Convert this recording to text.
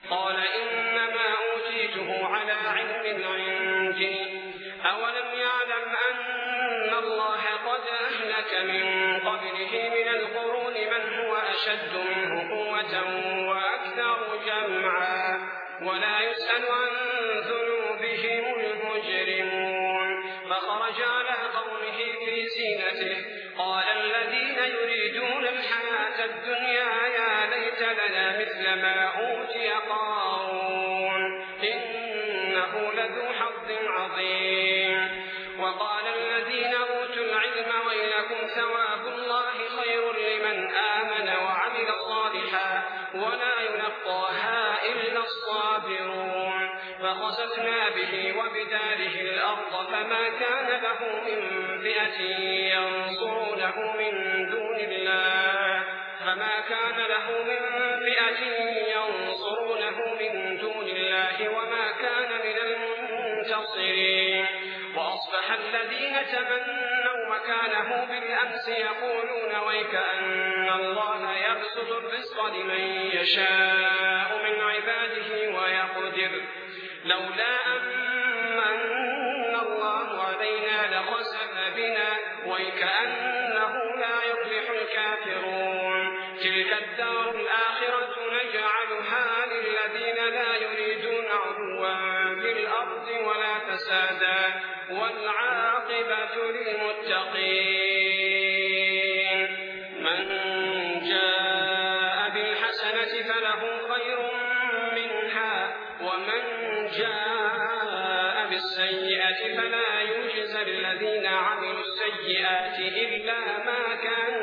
قال إنما أوتيته على علم عندي أولم يعلم أن الله قد أهلك من قبله من القرون من هو أشد منه قوة وأكثر جمعا ولا يسأل عن ذنوبهم المجرمون فخرج على قومه في زينته قال الذين يريدون الحياة الدنيا يا ليت لنا مثل ما أوتي قارون إنه لذو حظ عظيم وقال الذين أوتوا العلم ويلكم ثواب الله خير لمن آمن وعمل صالحا ولا يلقاها إلا الصابرون فخسفنا به وبداره الأرض فما كان له من فئة ينصرونه من دون الله وما كان من المنتصرين وأصبح الذين تمنوا مكانه بالأمس يقولون ويكأن الله يبسط الرزق لمن يشاء من عباده ويقدر لولا أمن الله علينا لخسف بنا ويكأنه لا يفلح الكافرون تلك الدار الآخرة نجعلها للذين لا يريدون علوا في الأرض ولا فسادا والعاقبة للمتقين من جاء بالحسنة فله خير منها ومن جاء بالسيئة فلا يجزى الذين عملوا السيئات إلا ما كانوا